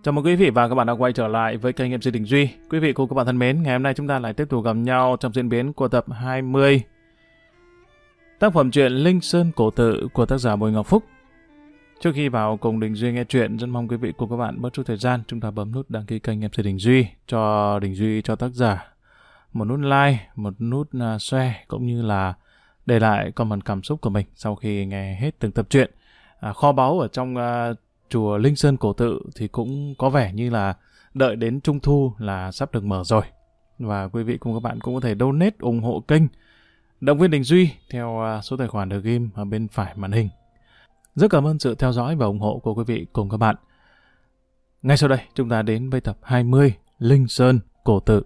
Chào mừng quý vị và các bạn đã quay trở lại với kênh MC Đình Duy. Quý vị cùng các bạn thân mến, ngày hôm nay chúng ta lại tiếp tục gặp nhau trong diễn biến của tập 20 tác phẩm truyện Linh Sơn Cổ Tự của tác giả Bùi Ngọc Phúc. Trước khi vào cùng Đình Duy nghe truyện, rất mong quý vị cùng các bạn bớt chút thời gian, chúng ta bấm nút đăng ký kênh MC Đình Duy cho tác giả một nút like, một nút share cũng như là để lại comment cảm xúc của mình sau khi nghe hết từng tập truyện. Kho báu ở trong chùa Linh Sơn Cổ Tự thì cũng có vẻ như là đợi đến Trung Thu là sắp được mở rồi. Và quý vị cùng các bạn cũng có thể donate ủng hộ kênh, động viên Đình Duy theo số tài khoản được ghim ở bên phải màn hình. Rất cảm ơn sự theo dõi và ủng hộ của quý vị cùng các bạn. Ngay sau đây chúng ta đến với tập 20 Linh Sơn Cổ Tự.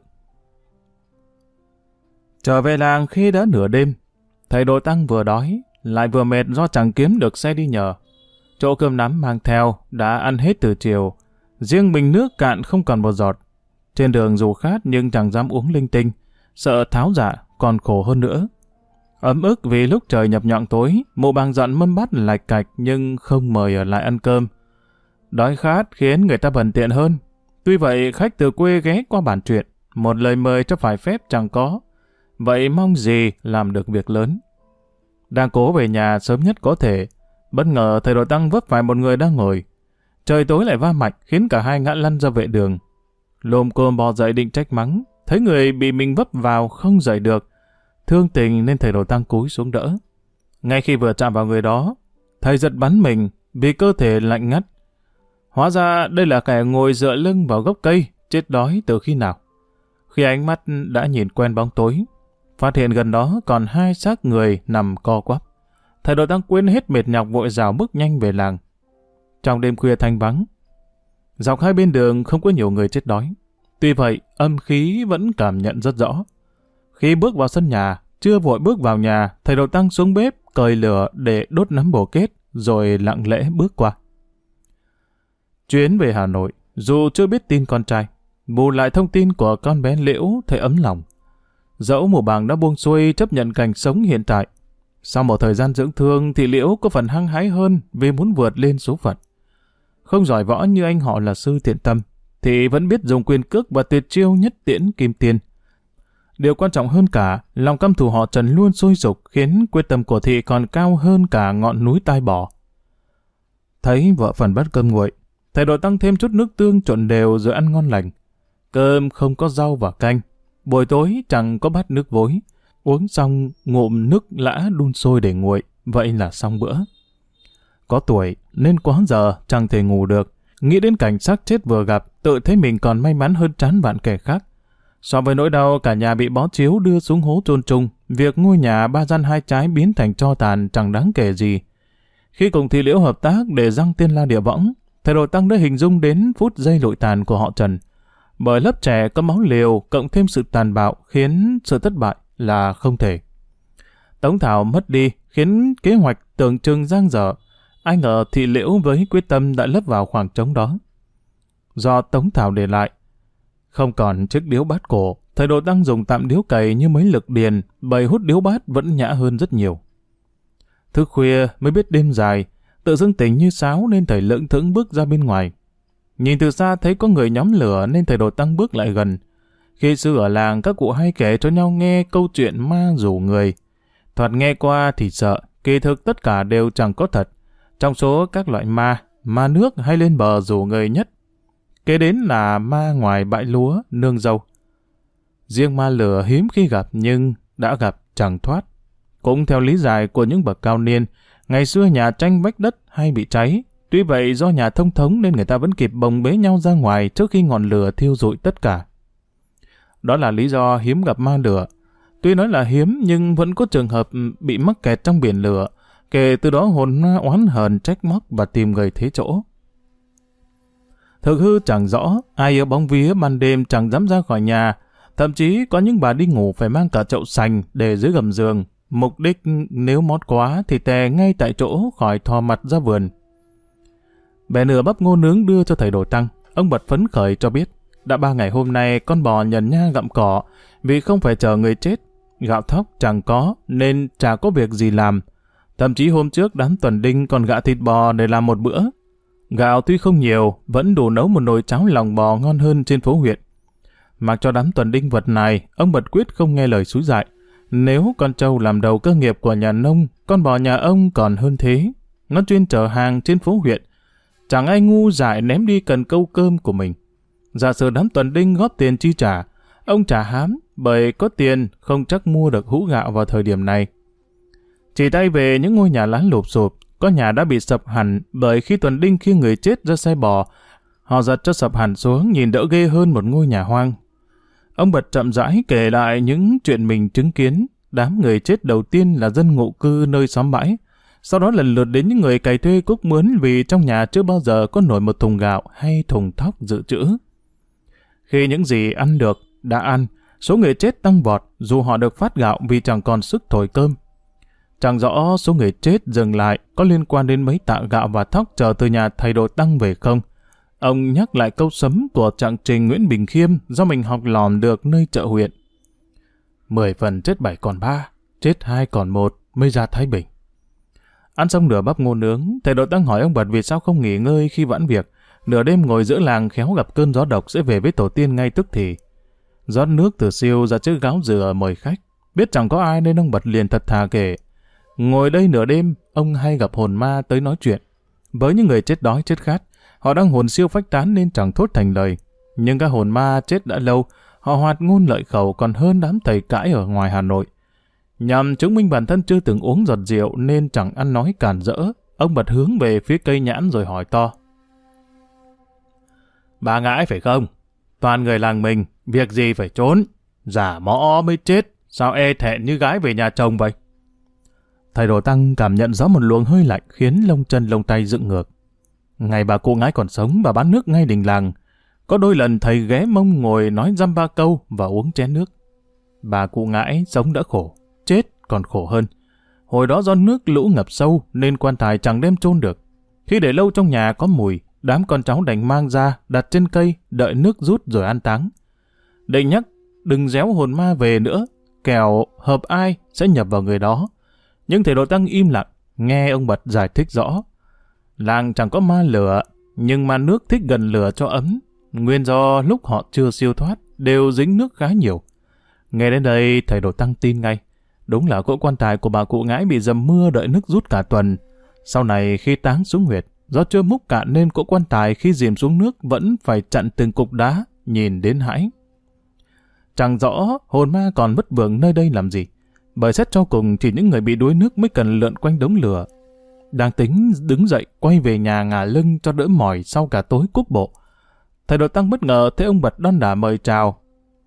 Trở về làng khi đã nửa đêm, thầy Đồ Tăng vừa đói lại vừa mệt do chẳng kiếm được xe đi nhờ. Chỗ cơm nắm mang theo đã ăn hết từ chiều, riêng bình nước cạn không còn một giọt. Trên đường dù khát nhưng chẳng dám uống linh tinh, sợ tháo dạ còn khổ hơn nữa. Ấm ức vì lúc trời nhập nhọn tối, mụ bàng dọn mâm bát lạch cạch nhưng không mời ở lại ăn cơm. Đói khát khiến người ta bần tiện hơn. Tuy vậy khách từ quê ghé qua bàn chuyện, một lời mời cho phải phép chẳng có. Vậy mong gì làm được việc lớn. Đang cố về nhà sớm nhất có thể, bất ngờ thầy Đồ Tăng vấp phải một người đang ngồi. Trời tối lại va mạch khiến cả hai ngã lăn ra vệ đường. Lồm cồm bò dậy định trách mắng, thấy người bị mình vấp vào không dậy được. Thương tình nên thầy Đồ Tăng cúi xuống đỡ. Ngay khi vừa chạm vào người đó, thầy giật bắn mình vì cơ thể lạnh ngắt. Hóa ra đây là kẻ ngồi dựa lưng vào gốc cây, chết đói từ khi nào. Khi ánh mắt đã nhìn quen bóng tối, phát hiện gần đó còn hai xác người nằm co quắp. Thầy Đồ Tăng quên hết mệt nhọc vội rào bước nhanh về làng. Trong đêm khuya thanh vắng, dọc hai bên đường không có nhiều người chết đói. Tuy vậy, âm khí vẫn cảm nhận rất rõ. Khi bước vào sân nhà, chưa vội bước vào nhà, thầy Đồ Tăng xuống bếp, cởi lửa để đốt nắm bồ kết, rồi lặng lẽ bước qua. Chuyến về Hà Nội, dù chưa biết tin con trai, bù lại thông tin của con bé Liễu thấy ấm lòng. Dẫu mụ bàng đã buông xuôi chấp nhận cảnh sống hiện tại, sau một thời gian dưỡng thương thì Liễu có phần hăng hái hơn vì muốn vượt lên số phận. Không giỏi võ như anh họ là Sư Thiện Tâm, thì vẫn biết dùng quyền cước và tuyệt chiêu nhất tiễn kim tiên. Điều quan trọng hơn cả, lòng căm thù họ Trần luôn sôi sục khiến quyết tâm của thị còn cao hơn cả ngọn núi Tai Bò. Thấy vợ phần bát cơm nguội, thầy Đồ Tăng thêm chút nước tương trộn đều rồi ăn ngon lành. Cơm không có rau và canh, buổi tối chẳng có bát nước vối. Uống xong ngụm nước lã đun sôi để nguội, vậy là xong bữa. Có tuổi nên quá giờ chẳng thể ngủ được, nghĩ đến cảnh xác chết vừa gặp, tự thấy mình còn may mắn hơn trán vạn kẻ khác. So với nỗi đau cả nhà bị bó chiếu đưa xuống hố chôn chung, việc ngôi nhà ba gian hai trái biến thành tro tàn chẳng đáng kể gì. Khi cùng thị Liễu hợp tác để giăng tiên la địa võng, thầy Đồ Tăng đã hình dung đến phút giây lụi tàn của họ Trần. Bởi lớp trẻ có máu liều cộng thêm sự tàn bạo khiến sự thất bại là không thể. Tống Thảo mất đi khiến kế hoạch tưởng chừng dang dở. Ai ngờ thị Liễu với quyết tâm đã lấp vào khoảng trống đó. Do Tống Thảo để lại, không còn chiếc điếu bát cổ, thầy Đồ Tăng dùng tạm điếu cày như mấy lực điền, bày hút điếu bát vẫn nhã hơn rất nhiều. Thức khuya mới biết đêm dài, tự dưng tỉnh như sáo nên thầy lững thững bước ra bên ngoài. Nhìn từ xa thấy có người nhóm lửa nên thầy Đồ Tăng bước lại gần. Khi xưa ở làng các cụ hay kể cho nhau nghe câu chuyện ma rủ người. Thoạt nghe qua thì sợ, kỳ thực tất cả đều chẳng có thật. Trong số các loại ma nước hay lên bờ rủ người nhất, kế đến là ma ngoài bãi lúa, nương dâu. Riêng ma lửa hiếm khi gặp nhưng đã gặp chẳng thoát. Cũng theo lý giải của những bậc cao niên, ngày xưa nhà tranh vách đất hay bị cháy. Tuy vậy do nhà thông thống nên người ta vẫn kịp bồng bế nhau ra ngoài trước khi ngọn lửa thiêu rụi tất cả. Đó là lý do hiếm gặp ma lửa. Tuy nói là hiếm nhưng vẫn có trường hợp bị mắc kẹt trong biển lửa. Kể từ đó hồn ma oán hờn trách móc và tìm người thế chỗ. Thực hư chẳng rõ, ai ở bóng vía ban đêm chẳng dám ra khỏi nhà. Thậm chí có những bà đi ngủ phải mang cả chậu sành để dưới gầm giường. Mục đích nếu mót quá thì tè ngay tại chỗ khỏi thò mặt ra vườn. Bè nửa bắp ngô nướng đưa cho thầy Đồ Tăng. Ông bật phấn khởi cho biết đã 3 ngày hôm nay con bò nhần nha gặm cỏ vì không phải chờ người chết. Gạo thóc chẳng có nên chả có việc gì làm. Thậm chí hôm trước đám tuần đinh còn gạ thịt bò để làm một bữa. Gạo tuy không nhiều, vẫn đủ nấu một nồi cháo lòng bò ngon hơn trên phố huyện. Mặc cho đám tuần đinh vật này, ông Bật quyết không nghe lời xúi dại. Nếu con trâu làm đầu cơ nghiệp của nhà nông, con bò nhà ông còn hơn thế. Nó chuyên chở hàng trên phố huyện. Chẳng ai ngu dại ném đi cần câu cơm của mình. Giả sử đám tuần đinh góp tiền chi trả, ông chả hám, bởi có tiền không chắc mua được hũ gạo vào thời điểm này. Chỉ tay về những ngôi nhà lá lụp xụp, có nhà đã bị sập hẳn bởi khi tuần đinh khiêng người chết ra xe bò, họ giật cho sập hẳn xuống nhìn đỡ ghê hơn một ngôi nhà hoang. Ông Bật chậm rãi kể lại những chuyện mình chứng kiến. Đám người chết đầu tiên là dân ngụ cư nơi xóm bãi, sau đó lần lượt đến những người cày thuê cuốc mướn vì trong nhà chưa bao giờ có nổi một thùng gạo hay thùng thóc dự trữ. Khi những gì ăn được đã ăn, số người chết tăng vọt dù họ được phát gạo vì chẳng còn sức thổi cơm. Chẳng rõ số người chết dừng lại có liên quan đến mấy tạ gạo và thóc chờ từ nhà thầy Đồ Tăng về không. Ông nhắc lại câu sấm của trạng trình Nguyễn Bình Khiêm do mình học lòm được nơi chợ huyện. 10 phần chết 7 còn 3, chết 2 còn 1 mới ra Thái Bình. Ăn xong nửa bắp ngô nướng, thầy Đồ Tăng hỏi ông Bật vì sao không nghỉ ngơi khi vãn việc. Nửa đêm ngồi giữa làng khéo gặp cơn gió độc sẽ về với tổ tiên ngay tức thì. Rót nước từ siêu ra chiếc gáo dừa mời khách. Biết chẳng có ai nên ông Bật liền thật thà kể. Ngồi đây nửa đêm, ông hay gặp hồn ma tới nói chuyện. Với những người chết đói chết khát, họ đang hồn siêu phách tán nên chẳng thốt thành lời. Nhưng các hồn ma chết đã lâu, họ hoạt ngôn lợi khẩu còn hơn đám thầy cãi ở ngoài Hà Nội. Nhằm chứng minh bản thân chưa từng uống giọt rượu nên chẳng ăn nói cản rỡ, ông Bật hướng về phía cây nhãn rồi hỏi to. Bà ngãi phải không? Toàn người làng mình, việc gì phải trốn? Giả mõ mới chết, sao e thẹn như gái về nhà chồng vậy? Thầy Đồ Tăng cảm nhận rõ một luồng hơi lạnh khiến lông chân lông tay dựng ngược. Ngày bà cụ ngãi còn sống, bà bán nước ngay đình làng. Có đôi lần thầy ghé mông ngồi nói dăm ba câu và uống chén nước. Bà cụ ngãi sống đã khổ, chết còn khổ hơn. Hồi đó do nước lũ ngập sâu nên quan tài chẳng đem chôn được. Khi để lâu trong nhà có mùi, đám con cháu đành mang ra, đặt trên cây, đợi nước rút rồi an táng. Định nhắc, đừng réo hồn ma về nữa, kẻo hợp ai sẽ nhập vào người đó. Nhưng thầy Đồ Tăng im lặng, nghe ông Bật giải thích rõ. Làng chẳng có ma lửa, nhưng ma nước thích gần lửa cho ấm. Nguyên do lúc họ chưa siêu thoát, đều dính nước khá nhiều. Nghe đến đây, thầy Đồ Tăng tin ngay. Đúng là cỗ quan tài của bà cụ ngãi bị dầm mưa đợi nước rút cả tuần. Sau này khi táng xuống huyệt, do chưa múc cạn nên cỗ quan tài khi dìm xuống nước vẫn phải chặn từng cục đá, nhìn đến hãi. Chẳng rõ hồn ma còn vất vưởng nơi đây làm gì. Bởi xét cho cùng chỉ những người bị đuối nước mới cần lượn quanh đống lửa. Đang tính đứng dậy quay về nhà ngả lưng cho đỡ mỏi sau cả tối cuốc bộ. Thầy Đồ Tăng bất ngờ thấy ông Bật đon đả mời chào.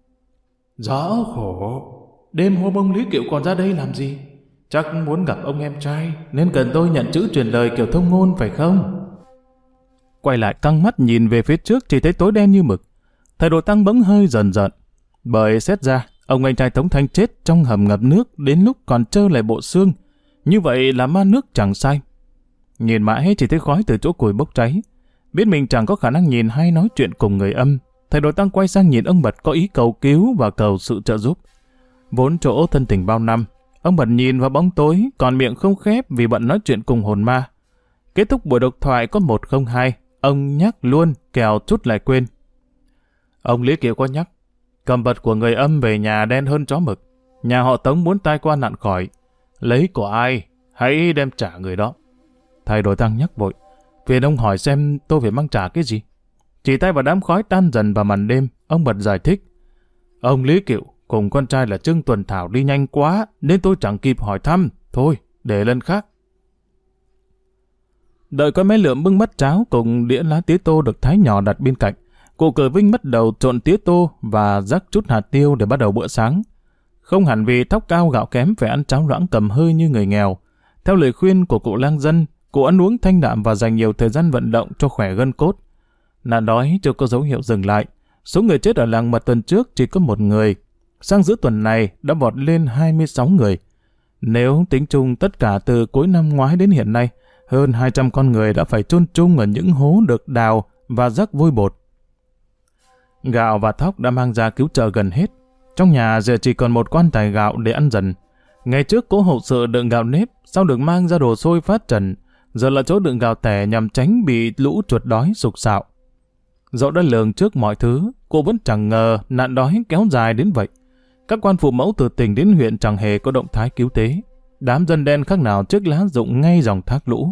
Rõ khổ, đêm hôm ông Lý Kiệu còn ra đây làm gì? Chắc muốn gặp ông em trai nên cần tôi nhận chữ truyền lời kiểu thông ngôn phải không? Quay lại căng mắt nhìn về phía trước chỉ thấy tối đen như mực. Thầy Đồ Tăng bỗng hơi dần dần. Bởi xét ra ông anh trai Tống Thanh chết trong hầm ngập nước đến lúc còn trơ lại bộ xương. Như vậy là ma nước chẳng sai. Nhìn mãi chỉ thấy khói từ chỗ củi bốc cháy. Biết mình chẳng có khả năng nhìn hay nói chuyện cùng người âm, thầy Đồ Tăng quay sang nhìn ông Bật có ý cầu cứu và cầu sự trợ giúp. Vốn chỗ thân tình bao năm, ông Bật nhìn vào bóng tối, còn miệng không khép vì bận nói chuyện cùng hồn ma. Kết thúc buổi độc thoại có 102, ông nhắc luôn, kẻo chút lại quên. Ông Lý Kiều có nhắc, cầm vật của người âm về nhà đen hơn chó mực. Nhà họ Tống muốn tai qua nạn khỏi. Lấy của ai, hãy đem trả người đó. Thầy Đồ Tăng nhắc vội, phiền ông hỏi xem tôi phải mang trả cái gì. Chỉ tay vào đám khói tan dần vào màn đêm, ông Bật giải thích. Ông Lý Kiệu cùng con trai là Trương Tuần Thảo đi nhanh quá, nên tôi chẳng kịp hỏi thăm. Thôi, để lần khác. Đợi có mấy lượm bưng bát cháo cùng đĩa lá tía tô được thái nhỏ đặt bên cạnh, cụ Cờ Vinh bắt đầu trộn tía tô và rắc chút hạt tiêu để bắt đầu bữa sáng. Không hẳn vì thóc cao gạo kém phải ăn cháo loãng cầm hơi như người nghèo. Theo lời khuyên của cụ lang dân, cụ ăn uống thanh đạm và dành nhiều thời gian vận động cho khỏe gân cốt. Nạn đói chưa có dấu hiệu dừng lại. Số người chết ở làng Mật tuần trước chỉ có 1 người. Sang giữa tuần này đã vọt lên 26 người. Nếu tính chung tất cả từ cuối năm ngoái đến hiện nay, hơn 200 con người đã phải chôn chung ở những hố được đào và rắc vôi bột. Gạo và thóc đã mang ra cứu trợ gần hết. Trong nhà giờ chỉ còn một quan tài gạo để ăn dần. Ngày trước cố hậu sự đựng gạo nếp, sau được mang ra đồ xôi phát trần. giờ là chỗ đựng gạo tẻ nhằm tránh bị lũ chuột đói sục sạo. Dẫu đã lường trước mọi thứ, cô vẫn chẳng ngờ nạn đói kéo dài đến vậy. Các quan phụ mẫu từ tỉnh đến huyện chẳng hề có động thái cứu tế. Đám dân đen khác nào trước lá rụng ngay dòng thác lũ.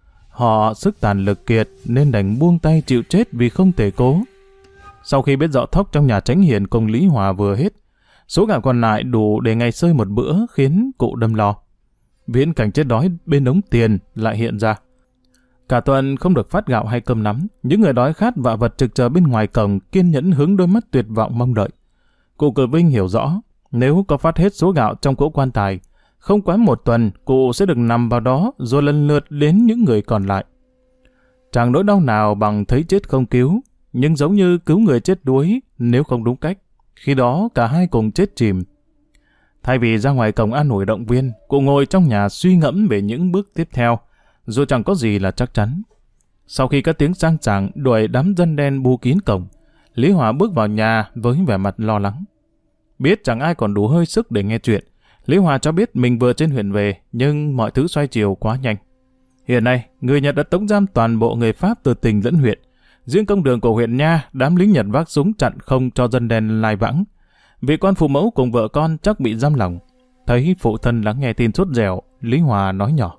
Họ sức tàn lực kiệt nên đành buông tay chịu chết vì không thể cố. Sau khi biết rõ thóc trong nhà Chánh Hiền cùng Lý Hòa vừa hết, số gạo còn lại đủ để ngày sơi một bữa khiến cụ đâm lo. Viễn cảnh chết đói bên đống tiền lại hiện ra. Cả tuần không được phát gạo hay cơm nắm, những người đói khát vạ vật trực chờ bên ngoài cổng kiên nhẫn hướng đôi mắt tuyệt vọng mong đợi. Cụ Cử Vinh hiểu rõ, nếu có phát hết số gạo trong cỗ quan tài, không quá một tuần cụ sẽ được nằm vào đó rồi lần lượt đến những người còn lại. Chẳng nỗi đau nào bằng thấy chết không cứu, nhưng giống như cứu người chết đuối nếu không đúng cách, khi đó cả hai cùng chết chìm. Thay vì ra ngoài cổng an ủi động viên, cụ ngồi trong nhà suy ngẫm về những bước tiếp theo, dù chẳng có gì là chắc chắn. Sau khi các tiếng sang sảng đuổi đám dân đen bu kín cổng, Lý Hòa bước vào nhà với vẻ mặt lo lắng. Biết chẳng ai còn đủ hơi sức để nghe chuyện, Lý Hòa cho biết mình vừa trên huyện về, nhưng mọi thứ xoay chiều quá nhanh. Hiện nay, người Nhật đã tống giam toàn bộ người Pháp từ tỉnh lẫn huyện. Riêng công đường của huyện Nha, đám lính Nhật vác súng chặn không cho dân đen lai vãng. Vị quan phụ mẫu cùng vợ con chắc bị giam lỏng. Thấy phụ thân lắng nghe tin sốt dẻo, Lý Hòa nói nhỏ: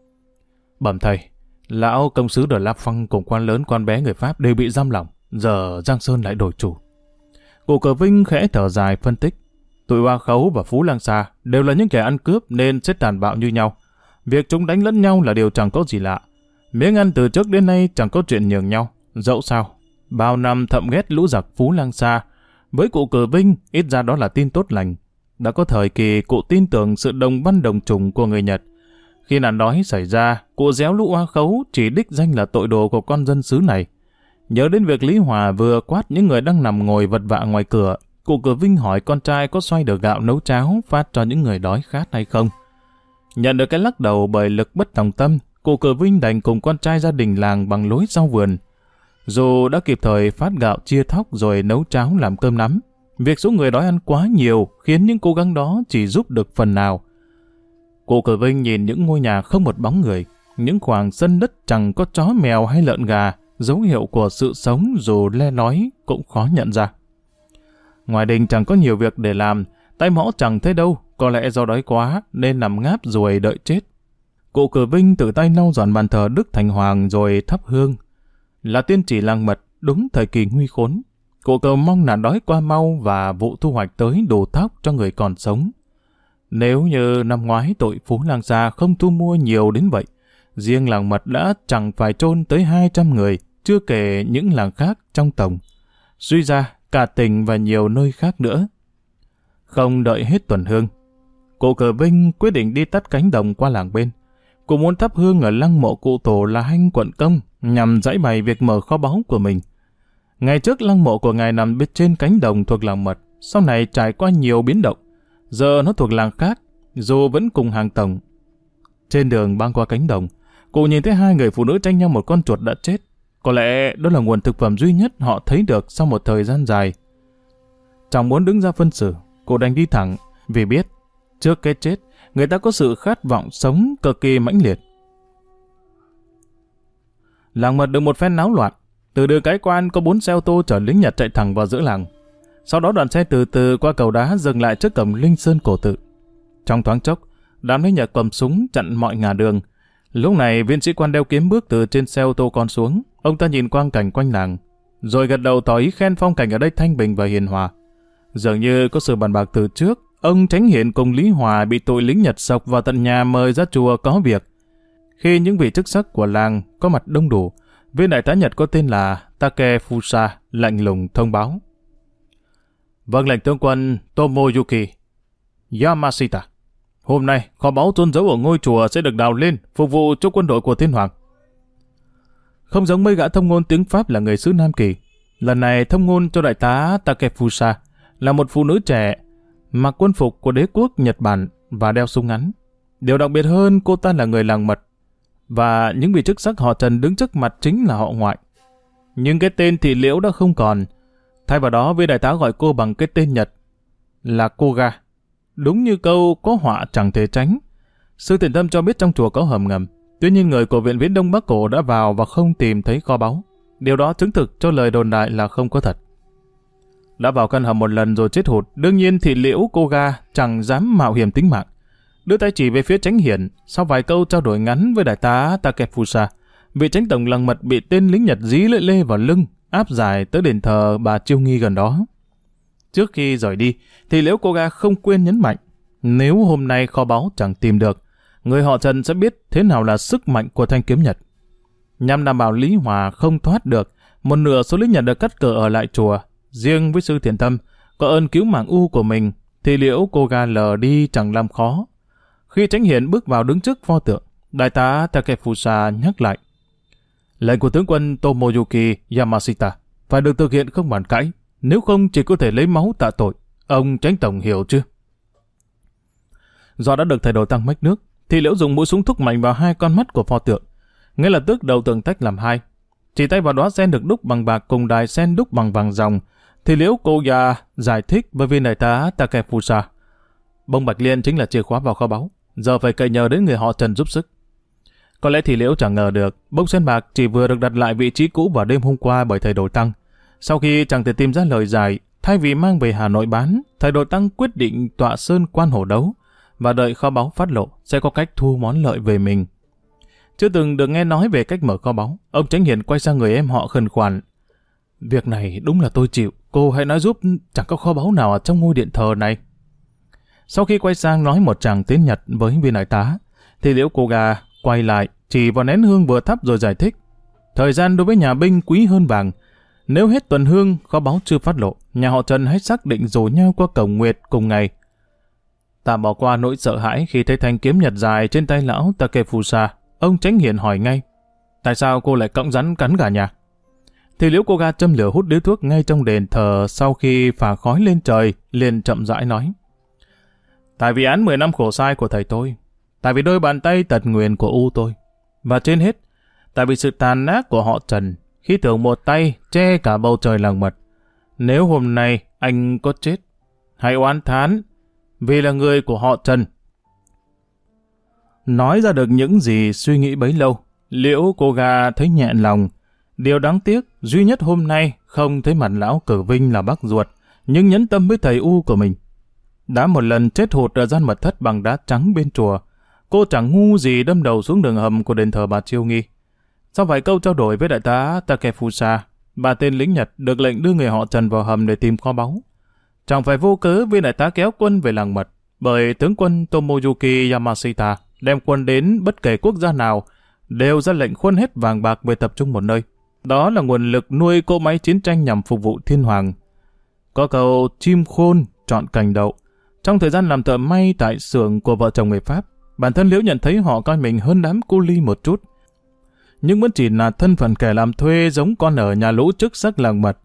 "Bẩm thầy, lão công sứ De La Phăng cùng quan lớn quan bé người Pháp đều bị giam lỏng. Giờ Giang Sơn lại đổi chủ." Cụ Cờ Vinh khẽ thở dài phân tích: "Tụi Hoa Khấu và Phú Lang Sa đều là những kẻ ăn cướp nên sẽ tàn bạo như nhau. Việc chúng đánh lẫn nhau là điều chẳng có gì lạ. Miếng ăn từ trước đến nay chẳng có chuyện nhường nhau. Dẫu sao, bao năm thậm ghét lũ giặc Phú Lang Sa. Với cụ Cờ Vinh, ít ra đó là tin tốt lành. Đã có thời kỳ cụ tin tưởng sự đồng văn đồng chủng của người Nhật. Khi nạn đói xảy ra, cụ réo lũ Hoa Khấu chỉ đích danh là tội đồ của con dân xứ này. Nhớ đến việc Lý Hòa vừa quát những người đang nằm ngồi vật vã ngoài cửa, cụ Cờ Vinh hỏi con trai có xoay được gạo nấu cháo phát cho những người đói khát hay không. Nhận được cái lắc đầu bởi lực bất tòng tâm, cụ Cờ Vinh đành cùng con trai gia đình làng bằng lối sau vườn. Dù đã kịp thời phát gạo chia thóc rồi nấu cháo làm cơm nắm, việc số người đói ăn quá nhiều khiến những cố gắng đó chỉ giúp được phần nào. Cụ Cờ Vinh nhìn những ngôi nhà không một bóng người, những khoảng sân đất chẳng có chó mèo hay lợn gà, dấu hiệu của sự sống dù le lói cũng khó nhận ra. Ngoài đình chẳng có nhiều việc để làm, tay mõ chẳng thấy đâu, có lẽ do đói quá nên nằm ngáp ruồi đợi chết. Cụ Cờ Vinh tự tay lau dọn bàn thờ Đức Thành Hoàng rồi thắp hương. Là tiên chỉ làng mật, đúng thời kỳ nguy khốn. Cụ cầu mong nạn đói qua mau và vụ thu hoạch tới đủ thóc cho người còn sống. Nếu như năm ngoái tội Phú Lang Sa không thu mua nhiều đến vậy, riêng làng mật đã chẳng phải chôn tới 200 người, chưa kể những làng khác trong tổng. Suy ra, cả tỉnh và nhiều nơi khác nữa. Không đợi hết tuần hương, cụ Cờ Vinh quyết định đi tắt cánh đồng qua làng bên. Cụ muốn thắp hương ở lăng mộ cụ tổ là Hanh Quận Công nhằm giải bày việc mở kho báu của mình. Ngày trước lăng mộ của ngài nằm bên trên cánh đồng thuộc làng mật, sau này trải qua nhiều biến động. Giờ nó thuộc làng khác, dù vẫn cùng hàng tổng. Trên đường băng qua cánh đồng, cụ nhìn thấy hai người phụ nữ tranh nhau một con chuột đã chết. Có lẽ đó là nguồn thực phẩm duy nhất họ thấy được sau một thời gian dài. Chẳng muốn đứng ra phân xử, cụ đành đi thẳng, vì biết, trước cái chết, người ta có sự khát vọng sống cực kỳ mãnh liệt. Làng mật được một phen náo loạn. Từ đường cái quan có 4 xe ô tô chở lính Nhật chạy thẳng vào giữa làng. Sau đó đoàn xe từ từ qua cầu đá dừng lại trước cổng Linh Sơn cổ tự. Trong thoáng chốc, đám lính Nhật cầm súng chặn mọi ngả đường. Lúc này viên sĩ quan đeo kiếm bước từ trên xe ô tô con xuống. Ông ta nhìn quang cảnh quanh làng, rồi gật đầu tỏ ý khen phong cảnh ở đây thanh bình và hiền hòa. Dường như có sự bàn bạc từ trước, ông Chánh Hiền cùng Lý Hòa bị tụi lính Nhật sộc vào tận nhà mời ra chùa có việc. Khi những vị chức sắc của làng có mặt đông đủ, viên đại tá Nhật có tên là Takefusa lạnh lùng thông báo: "Vâng lệnh tướng quân Tomoyuki Yamashita. Hôm nay kho báu chôn giấu ở ngôi chùa sẽ được đào lên phục vụ cho quân đội của Thiên Hoàng." Không giống mấy gã thông ngôn tiếng Pháp là người xứ Nam Kỳ, lần này thông ngôn cho đại tá Takefusa là một phụ nữ trẻ, mặc quân phục của đế quốc Nhật Bản và đeo súng ngắn. Điều đặc biệt hơn, cô ta là người làng mật, và những vị chức sắc họ Trần đứng trước mặt chính là họ ngoại. Nhưng cái tên thị liễu đã không còn, thay vào đó viên đại tá gọi cô bằng cái tên Nhật là Koga. Đúng như câu có họa chẳng thể tránh. Sư Thiện Tâm cho biết trong chùa có hầm ngầm, Tuy nhiên người của Viện Viễn Đông Bắc Cổ đã vào và không tìm thấy kho báu. Điều đó chứng thực cho lời đồn đại là không có thật. Đã vào căn hầm một lần rồi chết hụt, đương nhiên thì Liễu Koga chẳng dám mạo hiểm tính mạng. Đưa tay chỉ về phía Chánh Hiển, sau vài câu trao đổi ngắn với đại tá Takefusa, vị Chánh tổng lăng mật bị tên lính Nhật dí lưỡi lê vào lưng, áp giải tới đền thờ bà Chiêu Nghi gần đó. Trước khi rời đi, thì Liễu Koga không quên nhấn mạnh, nếu hôm nay kho báu chẳng tìm được, người họ Trần sẽ biết thế nào là sức mạnh của thanh kiếm Nhật. Nhằm đảm bảo Lý Hòa không thoát được, một nửa số lính Nhật được cắt cử ở lại chùa. Riêng với sư Thiện Tâm, có ơn cứu mạng U của mình, thì Liễu Koga lờ đi chẳng làm khó. Khi Chánh Hiển bước vào đứng trước pho tượng, đại tá Takefusa nhắc lại, lệnh của tướng quân Tomoyuki Yamashita phải được thực hiện không bàn cãi, nếu không chỉ có thể lấy máu tạ tội. Ông Chánh tổng hiểu chưa? Do đã được thầy đồ tăng mách nước, thì Liễu dùng mũi súng thúc mạnh vào hai con mắt của pho tượng. Ngay lập tức đầu tượng tách làm hai. Chỉ tay vào đóa sen được đúc bằng bạc cùng đài sen đúc bằng vàng ròng, thì Liễu Koga giải thích với viên đại tá Takefusa, bông bạch liên chính là chìa khóa vào kho báu, giờ phải cậy nhờ đến người họ Trần giúp sức. Có lẽ thì Liễu chẳng ngờ được, bông sen bạc chỉ vừa được đặt lại vị trí cũ vào đêm hôm qua bởi thầy đồ tăng. Sau khi chẳng thể tìm ra lời giải, thay vì mang về Hà Nội bán, thầy đồ tăng quyết định tọa sơn quan hổ đấu và đợi kho báu phát lộ sẽ có cách thu món lợi về mình. Chưa từng được nghe nói về cách mở kho báu, ông Chánh Hiển quay sang người em họ khẩn khoản, việc này đúng là tôi chịu, cô hãy nói giúp, chẳng có kho báu nào ở trong ngôi điện thờ này. Sau khi quay sang nói một tràng tiếng Nhật với viên đại tá, thì Liễu Koga quay lại, chỉ vào nén hương vừa thắp rồi giải thích, thời gian đối với nhà binh quý hơn vàng. Nếu hết tuần hương, kho báu chưa phát lộ, nhà họ Trần hãy xác định rủ nhau qua cổng nguyệt cùng ngày. Tạm bỏ qua nỗi sợ hãi khi thấy thanh kiếm Nhật dài trên tay lão Takefusa, ông Chánh Hiển hỏi ngay, tại sao cô lại cõng rắn cắn gà nhà? Thì Liễu Koga châm lửa hút điếu thuốc ngay trong đền thờ, sau khi phả khói lên trời, liền chậm rãi nói, tại vì án 10 năm khổ sai của thầy tôi, tại vì đôi bàn tay tật nguyền của U tôi, và trên hết, tại vì sự tàn ác của họ Trần, khi tưởng một tay che cả bầu trời làng mật. Nếu hôm nay anh có chết, hãy oán thán, vì là người của họ Trần. Nói ra được những gì suy nghĩ bấy lâu, Liễu Koga thấy nhẹ lòng. Điều đáng tiếc, duy nhất hôm nay không thấy mặt lão Cử Vinh là bác ruột, nhưng nhẫn tâm với thầy U của mình. Đã một lần chết hụt ở gian mật thất bằng đá trắng bên chùa, cô chẳng ngu gì đâm đầu xuống đường hầm của đền thờ bà Chiêu Nghi. Sau vài câu trao đổi với đại tá Takefusa, bà tên lính Nhật được lệnh đưa người họ Trần vào hầm để tìm kho báu. Chẳng phải vô cớ viên đại tá kéo quân về làng mật, bởi tướng quân Tomoyuki Yamashita đem quân đến bất kể quốc gia nào đều ra lệnh khuân hết vàng bạc về tập trung một nơi. Đó là nguồn lực nuôi cỗ máy chiến tranh nhằm phục vụ thiên hoàng. Có câu chim khôn chọn cành đậu. Trong thời gian làm thợ may tại xưởng của vợ chồng người Pháp, bản thân Liễu nhận thấy họ coi mình hơn đám cu li một chút, nhưng vẫn chỉ là thân phận kẻ làm thuê giống con ở nhà lũ chức sắc làng mật.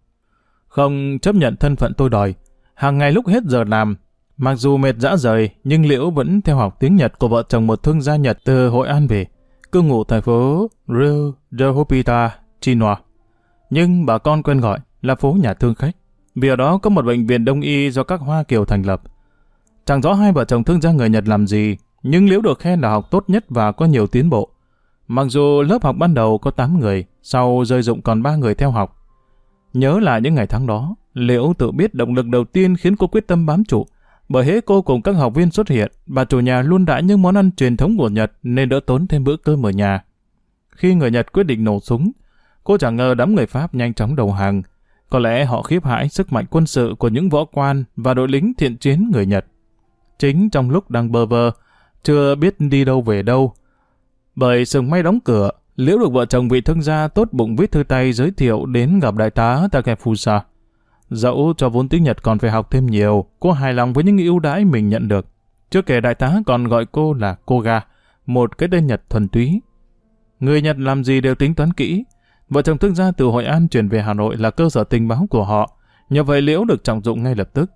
Không chấp nhận thân phận tôi đòi, hàng ngày lúc hết giờ làm, mặc dù mệt rã rời, nhưng Liễu vẫn theo học tiếng Nhật của vợ chồng một thương gia Nhật từ Hội An về, cư ngụ tại phố Rio de Hopita, Chinoa. Nhưng bà con quen gọi là phố nhà thương khách, vì ở đó có một bệnh viện đông y do các Hoa Kiều thành lập. Chẳng rõ hai vợ chồng thương gia người Nhật làm gì, nhưng Liễu được khen là học tốt nhất và có nhiều tiến bộ. Mặc dù lớp học ban đầu có 8 người, sau rơi rụng còn 3 người theo học. Nhớ lại những ngày tháng đó, Liễu tự biết động lực đầu tiên khiến cô quyết tâm bám trụ. Bởi hễ cô cùng các học viên xuất hiện, bà chủ nhà luôn đãi những món ăn truyền thống của Nhật nên đỡ tốn thêm bữa cơm ở nhà. Khi người Nhật quyết định nổ súng, cô chẳng ngờ đám người Pháp nhanh chóng đầu hàng. Có lẽ họ khiếp hãi sức mạnh quân sự của những võ quan và đội lính thiện chiến người Nhật. Chính trong lúc đang bơ vơ, chưa biết đi đâu về đâu, bởi xưởng may đóng cửa, Liễu được vợ chồng vị thương gia tốt bụng viết thư tay giới thiệu đến gặp đại tá Takefusa. Dẫu cho vốn tiếng Nhật còn phải học thêm nhiều, cô hài lòng với những ưu đãi mình nhận được. Chưa kể đại tá còn gọi cô là Koga, một cái tên Nhật thuần túy. Người Nhật làm gì đều tính toán kỹ. Vợ chồng thương gia từ Hội An chuyển về Hà Nội là cơ sở tình báo của họ. Nhờ vậy Liễu được trọng dụng ngay lập tức.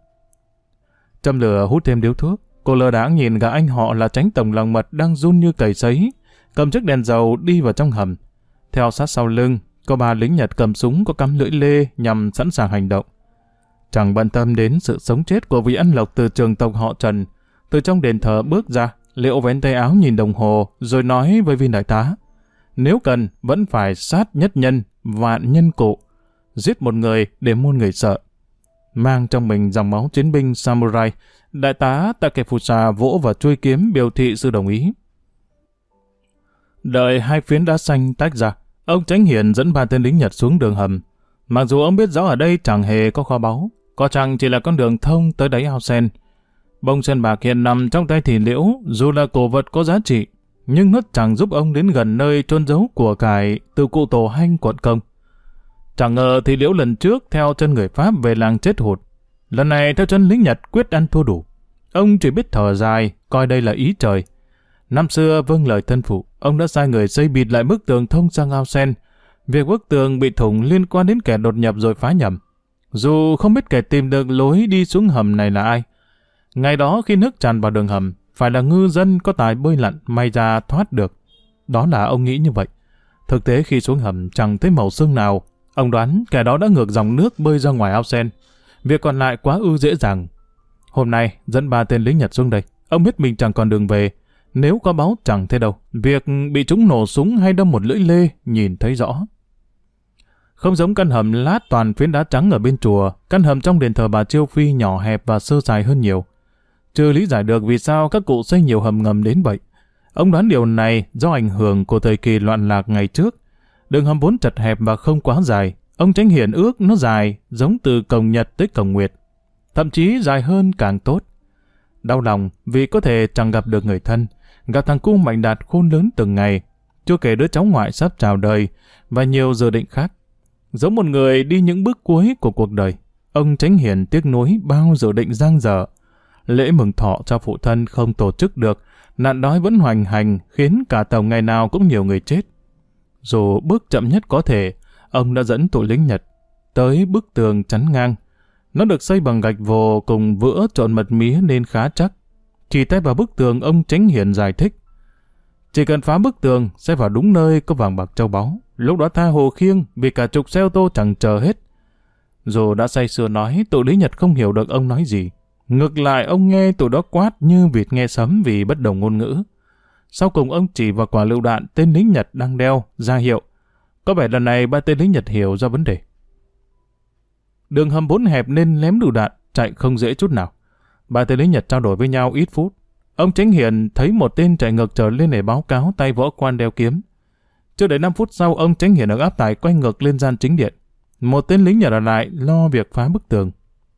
Châm lửa hút thêm điếu thuốc, cô lơ đãng nhìn gã anh họ là Chánh tổng làng mật đang run như cầy sấy, cầm chiếc đèn dầu đi vào trong hầm. Theo sát sau lưng, có 3 lính Nhật cầm súng có cắm lưỡi lê nhằm sẵn sàng hành động. Chẳng bận tâm đến sự sống chết của vị ăn lộc từ trường tộc họ Trần, từ trong đền thờ bước ra Liễu vén tay áo nhìn đồng hồ rồi nói với viên đại tá, nếu cần vẫn phải sát nhất nhân, vạn nhân cụ, giết một người để muôn người sợ. Mang trong mình dòng máu chiến binh samurai, đại tá Takefusa vỗ vào chuôi kiếm biểu thị sự đồng ý. Đợi hai phiến đá xanh tách ra, ông Chánh Hiền dẫn 3 tên lính Nhật xuống đường hầm. Mặc dù ông biết rõ ở đây chẳng hề có kho báu, có chăng chỉ là con đường thông tới đáy ao sen. Bông sen bạc hiện nằm trong tay thì Liễu, dù là cổ vật có giá trị, nhưng nó chẳng giúp ông đến gần nơi chôn giấu của cải từ cụ tổ Hanh quận Công. Chẳng ngờ thì Liễu lần trước theo chân người Pháp về làng chết hụt, lần này theo chân lính Nhật quyết ăn thua đủ. Ông chỉ biết thở dài, coi đây là ý trời. Năm xưa vâng lời thân phụ, ông đã sai người xây bịt lại bức tường thông sang ao sen. Việc bức tường bị thủng liên quan đến kẻ đột nhập rồi phá nhầm. Dù không biết kẻ tìm được lối đi xuống hầm này là ai. Ngày đó khi nước tràn vào đường hầm, phải là ngư dân có tài bơi lặn may ra thoát được. Đó là ông nghĩ như vậy. Thực tế khi xuống hầm chẳng thấy màu xương nào. Ông đoán kẻ đó đã ngược dòng nước bơi ra ngoài ao sen. Việc còn lại quá ư dễ dàng. Hôm nay dẫn 3 tên lính Nhật xuống đây. Ông biết mình chẳng còn đường về. Nếu có báu chẳng thế đâu. Việc bị chúng nổ súng hay đâm một lưỡi lê nhìn thấy rõ. Không giống căn hầm lát toàn phiến đá trắng ở bên chùa, căn hầm trong đền thờ bà Chiêu Phi nhỏ hẹp và sơ sài hơn nhiều. Chưa lý giải được vì sao các cụ xây nhiều hầm ngầm đến vậy. Ông đoán điều này do ảnh hưởng của thời kỳ loạn lạc ngày trước. Đường hầm vốn chật hẹp và không quá dài. Ông Chánh Hiền ước nó dài, giống từ cổng Nhật tới cổng Nguyệt. Thậm chí dài hơn càng tốt. Đau lòng vì có thể chẳng gặp được người thân, gặp thằng cu Mạnh Đạt khôn lớn từng ngày, chưa kể đứa cháu ngoại sắp chào đời và nhiều dự định khác. Giống một người đi những bước cuối của cuộc đời, ông Chánh Hiền tiếc nuối bao dự định dang dở. Lễ mừng thọ cho phụ thân không tổ chức được, nạn đói vẫn hoành hành khiến cả tàu ngày nào cũng nhiều người chết. Dù bước chậm nhất có thể, ông đã dẫn tụi lính Nhật tới bức tường chắn ngang. Nó được xây bằng gạch vồ cùng vữa trộn mật mía nên khá chắc. Chỉ tay vào bức tường, ông Chánh Hiền giải thích. Chỉ cần phá bức tường sẽ vào đúng nơi có vàng bạc châu báu. Lúc đó tha hồ khiêng vì cả chục xe ô tô chẳng chờ hết. Dù đã say sưa nói, tụi lính Nhật không hiểu được ông nói gì. Ngược lại ông nghe tụi đó quát như vịt nghe sấm vì bất đồng ngôn ngữ. Sau cùng ông chỉ vào quả lựu đạn tên lính Nhật đang đeo, ra hiệu. Có vẻ lần này 3 tên lính Nhật hiểu ra vấn đề. Đường hầm vốn hẹp nên lém lựu đạn chạy không dễ chút nào. 3 tên lính Nhật trao đổi với nhau ít phút. Ông Chánh Hiền thấy một tên chạy ngược trở lên để báo cáo tay võ quan đeo kiếm. Chưa đầy 5 phút sau, ông Chánh Hiền được áp tải quay ngược lên gian chính điện. Một tên lính Nhật ở lại lo việc phá bức tường.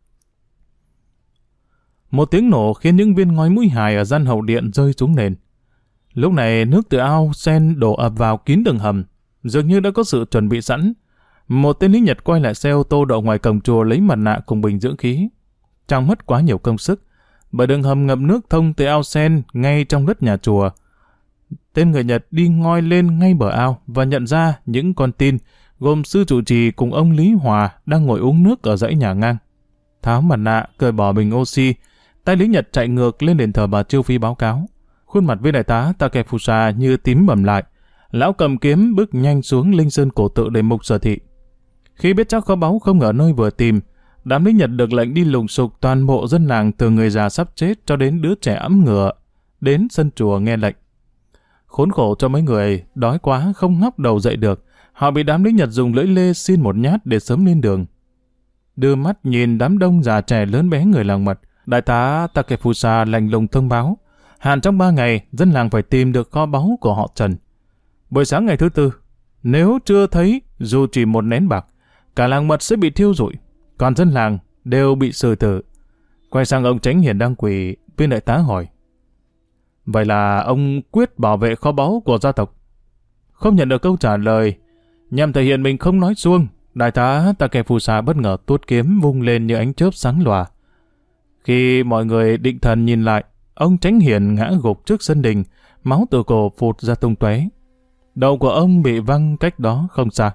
Một tiếng nổ khiến những viên ngói mũi hài ở gian hậu điện rơi xuống nền. Lúc này nước từ ao sen đổ ập vào kín đường hầm, dường như đã có sự chuẩn bị sẵn. Một tên lính Nhật quay lại xe ô tô đậu ngoài cổng chùa lấy mặt nạ cùng bình dưỡng khí. Chẳng mất quá nhiều công sức, bởi đường hầm ngập nước thông tới ao sen ngay trong đất nhà chùa. Tên người Nhật đi ngoi lên ngay bờ ao và nhận ra những con tin gồm sư trụ trì cùng ông Lý Hòa đang ngồi uống nước ở dãy nhà ngang. Tháo mặt nạ, cởi bỏ bình oxy, tay lính Nhật chạy ngược lên đền thờ bà Chiêu Phi báo cáo. Khuôn mặt viên đại tá Takefusa như tím bầm lại. Lão cầm kiếm bước nhanh xuống linh sơn cổ tự để mục sở thị. Khi biết chắc kho báu không ở nơi vừa tìm, đám lính Nhật được lệnh đi lùng sục toàn bộ dân làng từ người già sắp chết cho đến đứa trẻ ẵm ngựa, đến sân chùa nghe lệnh. Khốn khổ cho mấy người, đói quá không ngóc đầu dậy được, họ bị đám lính Nhật dùng lưỡi lê xin một nhát để sớm lên đường. Đưa mắt nhìn đám đông già trẻ lớn bé người làng mật, đại tá Takefusa lạnh lùng thông báo, hạn trong 3 ngày, dân làng phải tìm được kho báu của họ Trần. Buổi sáng ngày thứ 4, nếu chưa thấy dù chỉ một nén bạc, cả làng mật sẽ bị thiêu rụi, còn dân làng đều bị xử tử. Quay sang ông Chánh Hiền đang quỳ, viên đại tá hỏi. Vậy là ông quyết bảo vệ kho báu của gia tộc? Không nhận được câu trả lời, nhằm thể hiện mình không nói suông, đại tá Takefusa bất ngờ tuốt kiếm vung lên như ánh chớp sáng lòa. Khi mọi người định thần nhìn lại, ông Chánh Hiền ngã gục trước sân đình, máu từ cổ phụt ra tung tóe. Đầu của ông bị văng cách đó không xa.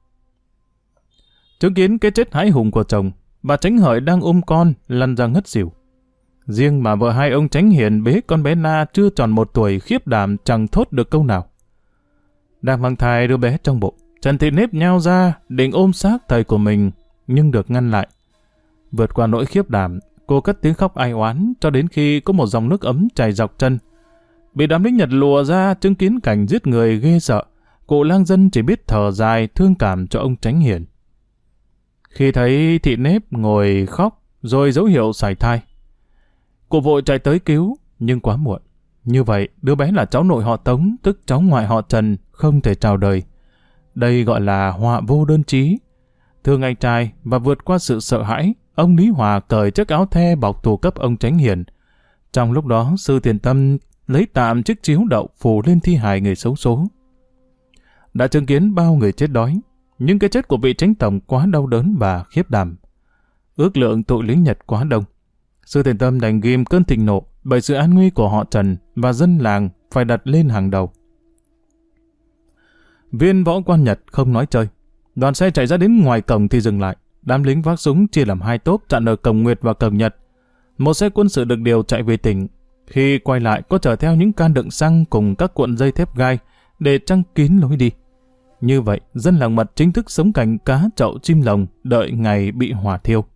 Chứng kiến cái chết hãi hùng của chồng, bà Chánh Hợi đang ôm con lăn ra ngất xỉu. Riêng mà vợ hai ông Chánh Hiền bế con bé Na chưa tròn 1 tuổi khiếp đảm chẳng thốt được câu nào. Đang mang thai đứa bé trong bụng, Trần Thị Nếp nhao ra định ôm xác thầy của mình, nhưng được ngăn lại. Vượt qua nỗi khiếp đảm, cô cất tiếng khóc ai oán cho đến khi có một dòng nước ấm chảy dọc chân. Bị đám lính Nhật lùa ra chứng kiến cảnh giết người ghê sợ, cụ lang dân chỉ biết thở dài thương cảm cho ông Chánh Hiền. Khi thấy thị nếp ngồi khóc rồi dấu hiệu sảy thai, cụ vội chạy tới cứu, nhưng quá muộn. Như vậy, đứa bé là cháu nội họ Tống, tức cháu ngoại họ Trần, không thể chào đời. Đây gọi là họa vô đơn chí. Thương anh trai và vượt qua sự sợ hãi, ông Lý Hòa cởi chiếc áo the bọc tù cấp ông Chánh Hiền. Trong lúc đó, sư Tiền Tâm lấy tạm chiếc chiếu đậu phủ lên thi hài người xấu số. Đã chứng kiến bao người chết đói, nhưng cái chết của vị Chánh Tổng quá đau đớn và khiếp đảm. Ước lượng tụi lính Nhật quá đông, sư Tiền Tâm đành ghim cơn thịnh nộ bởi sự an nguy của họ Trần và dân làng phải đặt lên hàng đầu. Viên võ quan Nhật không nói chơi. Đoàn xe chạy ra đến ngoài cổng thì dừng lại. Đám lính vác súng chia làm hai tốp chặn ở cổng Nguyệt và cổng Nhật. Một xe quân sự được điều chạy về tỉnh. Khi quay lại có chở theo những can đựng xăng cùng các cuộn dây thép gai để trăng kín lối đi. Như vậy, dân làng Mật chính thức sống cảnh cá chậu chim lồng, đợi ngày bị hỏa thiêu.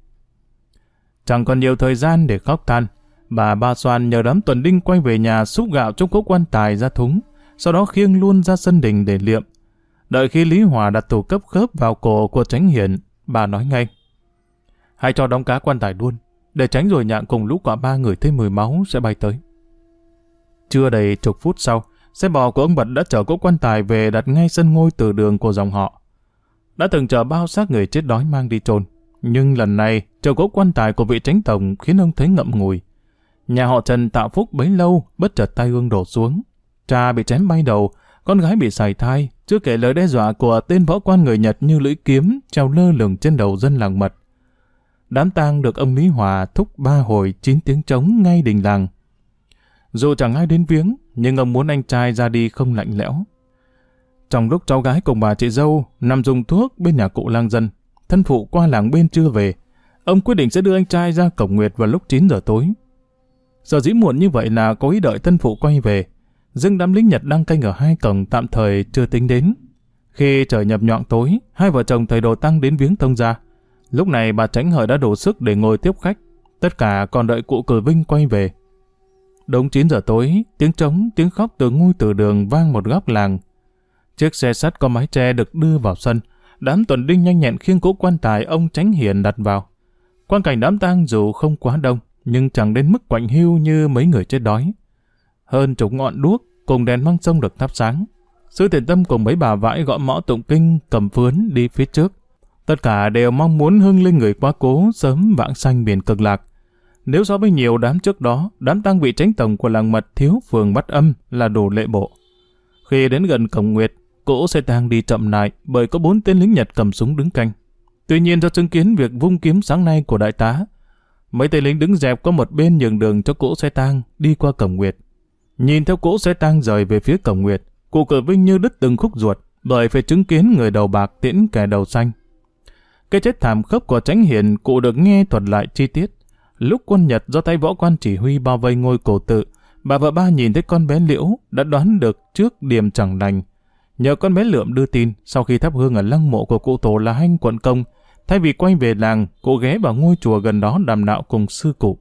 Chẳng còn nhiều thời gian để khóc than. Bà Ba Xoan nhờ đám tuần đinh quay về nhà xúc gạo trong cỗ quan tài ra thúng, sau đó khiêng luôn ra sân đình để liệm. Đợi khi Lý Hòa đặt tù cấp khớp vào cổ của Chánh Hiền, bà nói ngay: hãy cho đóng cá quan tài luôn, để tránh rồi nhạn cùng lũ quả ba người thấy mùi máu sẽ bay tới. Chưa đầy chục phút sau, xe bò của ông Bật đã chở cỗ quan tài về đặt ngay sân ngôi từ đường của dòng họ. Đã từng chở bao xác người chết đói mang đi chôn, nhưng lần này chở cỗ quan tài của vị Chánh Tổng khiến ông thấy ngậm ngùi. Nhà họ Trần tạo phúc bấy lâu bất chợt tai ương đổ xuống. Cha bị chém bay đầu, con gái bị sảy thai, chưa kể lời đe dọa của tên võ quan người Nhật như lưỡi kiếm treo lơ lửng trên đầu dân làng Mật. Đám tang được ông Lý Hòa thúc 3 hồi 9 tiếng trống ngay đình làng. Dù chẳng ai đến viếng, nhưng ông muốn anh trai ra đi không lạnh lẽo. Trong lúc cháu gái cùng bà chị dâu nằm dùng thuốc bên nhà cụ lang dân, thân phụ qua làng bên chưa về, ông quyết định sẽ đưa anh trai ra cổng Nguyệt vào lúc 9 giờ tối. Sở dĩ muộn như vậy là có ý đợi thân phụ quay về, nhưng đám lính Nhật đang canh ở hai cổng tạm thời chưa tính đến. Khi trời nhập nhoạng tối, hai vợ chồng thầy đồ tăng đến viếng tông gia. Lúc này bà Chánh Hợi đã đủ sức để ngồi tiếp khách, tất cả còn đợi cụ Cử Vinh quay về. Đúng 9 giờ tối, tiếng trống, tiếng khóc từ ngôi từ đường vang một góc làng. Chiếc xe sắt có mái che được đưa vào sân, đám tuần đinh nhanh nhẹn khiêng cỗ quan tài ông Chánh Hiền đặt vào. Quan cảnh đám tang dù không quá đông, nhưng chẳng đến mức quạnh hiu như mấy người chết đói. Hơn chục ngọn đuốc cùng đèn măng sông được thắp sáng. Sư Tiền Tâm cùng mấy bà vãi gõ mõ tụng kinh cầm phướn đi phía trước. Tất cả đều mong muốn hưng linh người quá cố sớm vãng sanh miền Cực Lạc. Nếu so với nhiều đám trước đó, đám tang vị Chánh Tổng của làng Mật thiếu phường Bắt Âm là đủ lệ bộ. Khi đến gần cổng Nguyệt, cỗ xe tang đi chậm lại bởi có 4 tên lính Nhật cầm súng đứng canh. Tuy nhiên do chứng kiến việc vung kiếm sáng nay của đại tá, mấy tên lính đứng dẹp có một bên nhường đường cho cỗ xe tang đi qua cổng Nguyệt. Nhìn theo cỗ xe tang rời về phía cổng Nguyệt, cụ Cử Vinh như đứt từng khúc ruột bởi phải chứng kiến người đầu bạc tiễn kẻ đầu xanh. Cái chết thảm khốc của Chánh Hiền cụ được nghe thuật lại chi tiết. Lúc quân Nhật do tay võ quan chỉ huy bao vây ngôi cổ tự, bà vợ ba nhìn thấy con bé Liễu đã đoán được trước điểm chẳng lành. Nhờ con bé Lượm đưa tin, sau khi thắp hương ở lăng mộ của cụ tổ là Hanh quận Công, thay vì quay về làng, cụ ghé vào ngôi chùa gần đó đàm đạo cùng sư cụ.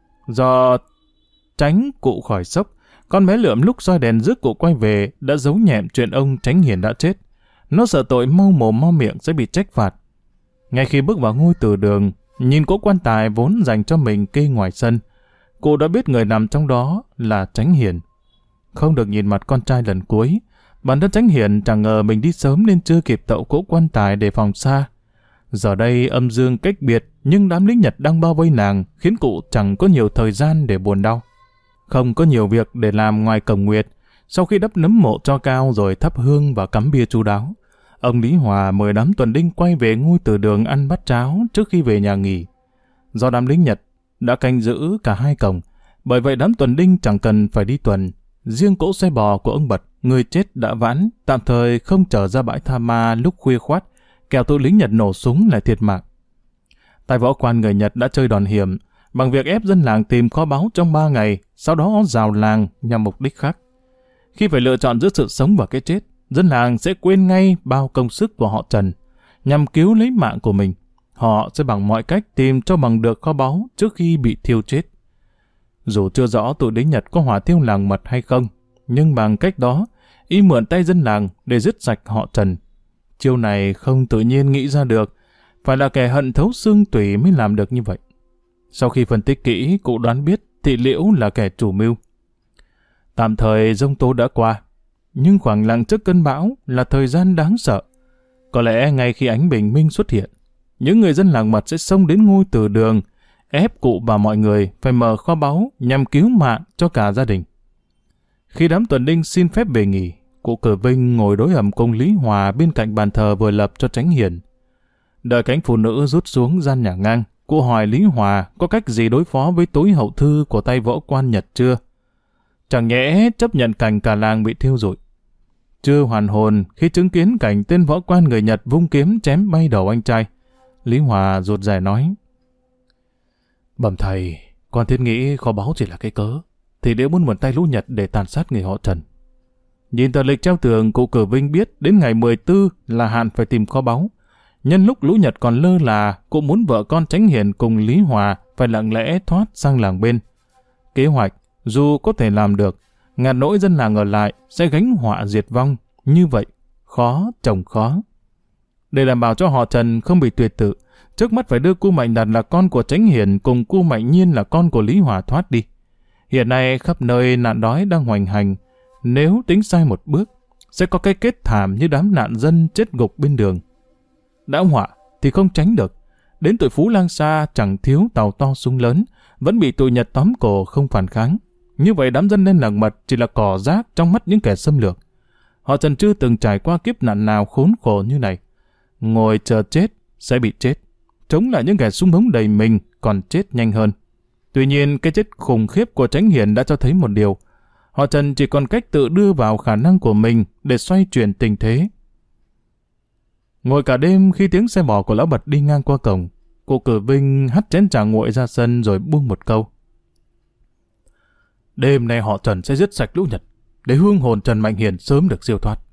Do tránh cụ khỏi sốc, con bé Lượm lúc soi đèn rước cụ quay về đã giấu nhẹm chuyện ông Chánh Hiền đã chết. Nó sợ tội mau mồm mau miệng sẽ bị trách phạt. Ngay khi bước vào ngôi từ đường, nhìn cỗ quan tài vốn dành cho mình kê ngoài sân, cụ đã biết người nằm trong đó là Chánh Hiền. Không được nhìn mặt con trai lần cuối, bản thân Chánh Hiền chẳng ngờ mình đi sớm nên chưa kịp tậu cỗ quan tài để phòng xa. Giờ đây âm dương cách biệt, nhưng đám lính Nhật đang bao vây làng khiến cụ chẳng có nhiều thời gian để buồn đau. Không có nhiều việc để làm ngoài cổng Nguyệt. Sau khi đắp nấm mộ cho cao rồi thắp hương và cắm bia chu đáo, ông Lý Hòa mời đám tuần đinh quay về ngôi từ đường ăn bát cháo trước khi về nhà nghỉ. Do đám lính Nhật đã canh giữ cả hai cổng, bởi vậy đám tuần đinh chẳng cần phải đi tuần. Riêng cỗ xe bò của ông Bật, người chết đã vãn, tạm thời không chở ra bãi Tha Ma lúc khuya khoắt, kẻo tụi lính Nhật nổ súng lại thiệt mạng. Tay võ quan người Nhật đã chơi đòn hiểm bằng việc ép dân làng tìm kho báu trong 3 ngày, sau đó rào làng nhằm mục đích khác. Khi phải lựa chọn giữa sự sống và cái chết, dân làng sẽ quên ngay bao công sức của họ Trần. Nhằm cứu lấy mạng của mình, họ sẽ bằng mọi cách tìm cho bằng được kho báu trước khi bị thiêu chết. Dù chưa rõ tụi lính Nhật có hỏa thiêu làng Mật hay không, nhưng bằng cách đó, y mượn tay dân làng để dứt sạch họ Trần. Chiêu này không tự nhiên nghĩ ra được, phải là kẻ hận thấu xương tủy mới làm được như vậy. Sau khi phân tích kỹ, cụ đoán biết Thị Liễu là kẻ chủ mưu. Tạm thời giông tố đã qua, nhưng khoảng lặng trước cơn bão là thời gian đáng sợ. Có lẽ ngay khi ánh bình minh xuất hiện, những người dân làng Mật sẽ xông đến ngôi từ đường, ép cụ và mọi người phải mở kho báu nhằm cứu mạng cho cả gia đình. Khi đám tuần đinh xin phép về nghỉ, cụ Cử Vinh ngồi đối ẩm cùng Lý Hòa bên cạnh bàn thờ vừa lập cho Chánh Hiền. Đợi cánh phụ nữ rút xuống gian nhà ngang, cụ hỏi Lý Hòa có cách gì đối phó với tối hậu thư của tay võ quan Nhật chưa? Chẳng nhẽ chấp nhận cảnh cả làng bị thiêu rụi. Chưa hoàn hồn khi chứng kiến cảnh tên võ quan người Nhật vung kiếm chém bay đầu anh trai, Lý Hòa rụt rè nói: Bẩm thầy, con thiết nghĩ kho báu chỉ là cái cớ, thì Liễu muốn mượn tay lũ Nhật để tàn sát người họ Trần. Nhìn tờ lịch treo tường, cụ Cử Vinh biết đến ngày 14 là hạn phải tìm kho báu. Nhân lúc lũ Nhật còn lơ là, cụ muốn vợ con Chánh Hiền cùng Lý Hòa phải lặng lẽ thoát sang làng bên. Kế hoạch, dù có thể làm được, ngàn nỗi dân làng ở lại sẽ gánh họa diệt vong. Như vậy, khó chồng khó. Để đảm bảo cho họ Trần không bị tuyệt tự, trước mắt phải đưa cu Mạnh Đạt là con của Chánh Hiền cùng cu Mạnh Nhiên là con của Lý Hòa thoát đi. Hiện nay khắp nơi nạn đói đang hoành hành. Nếu tính sai một bước, sẽ có cái kết thảm như đám nạn dân chết gục bên đường. Đã họa thì không tránh được. Đến tụi Phú Lang Sa chẳng thiếu tàu to súng lớn, vẫn bị tụi Nhật tóm cổ không phản kháng. Như vậy đám dân lên làng Mật chỉ là cỏ rác trong mắt những kẻ xâm lược. Họ Trần chưa từng trải qua kiếp nạn nào khốn khổ như này. Ngồi chờ chết sẽ bị chết. Chống lại những kẻ súng ống đầy mình còn chết nhanh hơn. Tuy nhiên cái chết khủng khiếp của Chánh Hiền đã cho thấy một điều. Họ Trần chỉ còn cách tự đưa vào khả năng của mình để xoay chuyển tình thế. Ngồi cả đêm khi tiếng xe bò của lão Bật đi ngang qua cổng, cụ Cử Vinh hắt chén trà nguội ra sân rồi buông một câu: Đêm nay họ Trần sẽ giết sạch lũ Nhật, để hương hồn Trần Mạnh Hiền sớm được siêu thoát.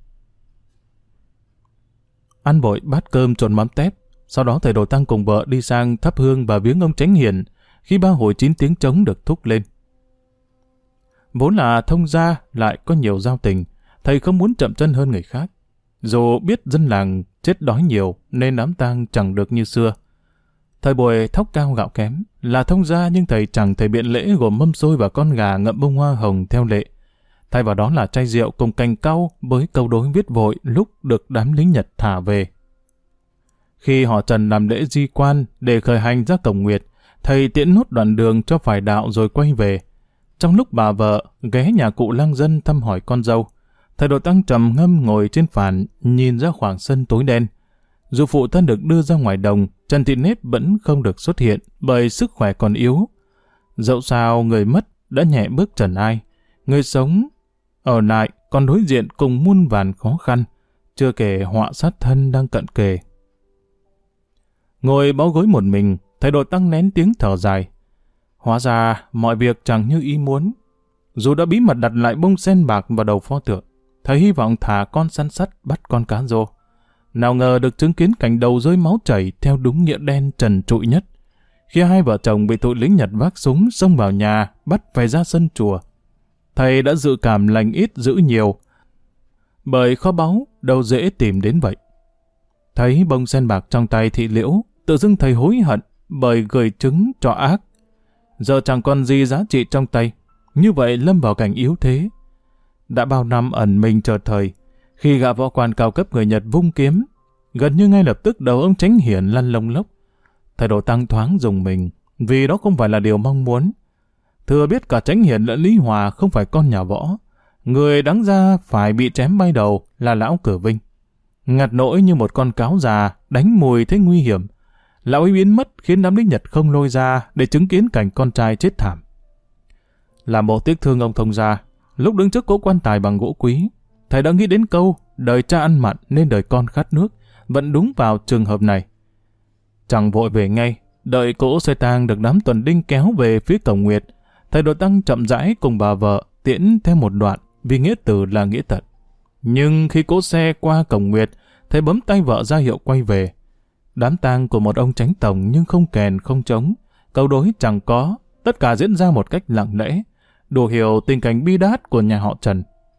Ăn vội bát cơm trộn mắm tép, sau đó thầy Đồ Tăng cùng vợ đi sang thắp hương và viếng ông Chánh Hiền. Khi ba hồi 9 tiếng trống được thúc lên. Vốn là thông gia lại có nhiều giao tình, thầy không muốn chậm chân hơn người khác. Dù biết dân làng chết đói nhiều nên đám tang chẳng được như xưa. Thời buổi thóc cao gạo kém, là thông gia nhưng thầy chẳng thể biện lễ gồm mâm xôi và con gà ngậm bông hoa hồng theo lệ. Thay vào đó là chai rượu cùng cành cau với câu đối viết vội lúc được đám lính Nhật thả về. Khi họ Trần làm lễ di quan để khởi hành ra Cổng Nguyệt, thầy tiễn nốt đoạn đường cho phải đạo rồi quay về. Trong lúc bà vợ ghé nhà cụ lang dân thăm hỏi con dâu, thầy Đồ Tăng trầm ngâm ngồi trên phản nhìn ra khoảng sân tối đen. Dù phụ thân được đưa ra ngoài đồng, Trần Thị Nếp vẫn không được xuất hiện bởi sức khỏe còn yếu. Dẫu sao người mất đã nhẹ bước trần ai, người sống ở lại còn đối diện cùng muôn vàn khó khăn, chưa kể họa sát thân đang cận kề. Ngồi bó gối một mình, thầy Đồ Tăng nén tiếng thở dài. Hóa ra mọi việc chẳng như ý muốn. Dù đã bí mật đặt lại bông sen bạc vào đầu pho tượng, thầy hy vọng thả con săn sắt bắt con cá rô. Nào ngờ được chứng kiến cảnh đầu rơi máu chảy theo đúng nghĩa đen trần trụi nhất. Khi hai vợ chồng bị tụi lính Nhật vác súng xông vào nhà, bắt phải ra sân chùa. Thầy đã dự cảm lành ít dữ nhiều, bởi kho báu đâu dễ tìm đến vậy. Thấy bông sen bạc trong tay Thị Liễu, tự dưng thầy hối hận bởi gửi trứng cho ác. Giờ chẳng còn gì giá trị trong tay, như vậy lâm vào cảnh yếu thế. Đã bao năm ẩn mình chờ thời, khi gã võ quan cao cấp người Nhật vung kiếm, gần như ngay lập tức đầu ông Chánh Hiền lăn lông lốc. Thầy Đồ Tăng thoáng dùng mình, vì đó không phải là điều mong muốn. Thừa biết cả Chánh Hiền lẫn Lý Hòa không phải con nhà võ, người đáng ra phải bị chém bay đầu là lão Cử Vinh. Ngặt nỗi như một con cáo già đánh mùi thấy nguy hiểm, lão ấy biến mất khiến đám lính Nhật không lôi ra để chứng kiến cảnh con trai chết thảm. Làm bộ tiếc thương ông thông gia, lúc đứng trước cỗ quan tài bằng gỗ quý, thầy đã nghĩ đến câu đời cha ăn mặn nên đời con khát nước, vẫn đúng vào trường hợp này. Chẳng vội về ngay, đợi cỗ xe tang được đám tuần đinh kéo về phía Cổng Nguyệt, thầy Đồ Tăng chậm rãi cùng bà vợ tiễn theo một đoạn, vì nghĩa tử là nghĩa tận. Nhưng khi cỗ xe qua Cổng Nguyệt, thầy bấm tay vợ ra hiệu quay về. Đám tang của một ông chánh tổng nhưng không kèn không trống, câu đối chẳng có, tất cả diễn ra một cách lặng lẽ, đủ hiểu tình cảnh bi đát của nhà họ Trần.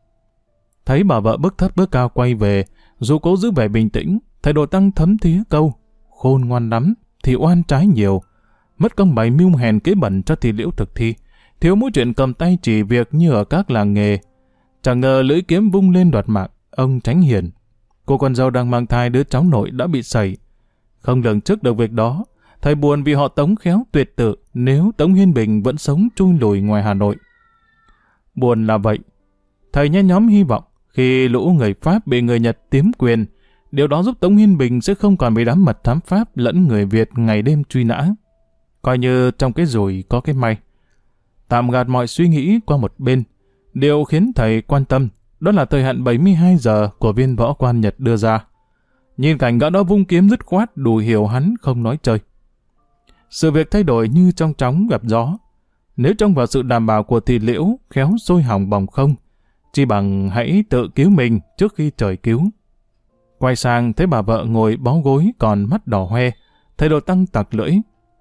Thấy bà vợ bước thấp bước cao quay về, dù cố giữ vẻ bình tĩnh, thầy Đồ Tăng thấm thía câu: khôn ngoan lắm thì oan trái nhiều, mất công bày mưu hèn kế bẩn cho thì Liễu thực thi, thiếu mỗi chuyện cầm tay chỉ việc như ở các làng nghề. Chẳng ngờ lưỡi kiếm vung lên đoạt mạng ông Chánh Hiền. Cô con dâu đang mang thai đứa cháu nội đã bị sẩy. Không lường trước được việc đó, thầy buồn vì họ Tống khéo tuyệt tự nếu Tống Hiên Bình vẫn sống chui lùi ngoài Hà Nội. Buồn là vậy, thầy nhen nhóm hy vọng khi lũ người Pháp bị người Nhật tiếm quyền, điều đó giúp Tống Hiên Bình sẽ không còn bị đám mật thám Pháp lẫn người Việt ngày đêm truy nã. Coi như trong cái rủi có cái may. Tạm gạt mọi suy nghĩ qua một bên, điều khiến thầy quan tâm đó là thời hạn 72 giờ của viên võ quan Nhật đưa ra. Nhìn cảnh gã đó vung kiếm dứt khoát đủ hiểu hắn không nói chơi. Sự việc thay đổi như trong chóng gặp gió. Nếu trông vào sự đảm bảo của thì Liễu khéo sôi hỏng bỏng không, chi bằng hãy tự cứu mình trước khi trời cứu. Quay sang thấy bà vợ ngồi bó gối còn mắt đỏ hoe, thầy Đồ Tăng tặc lưỡi.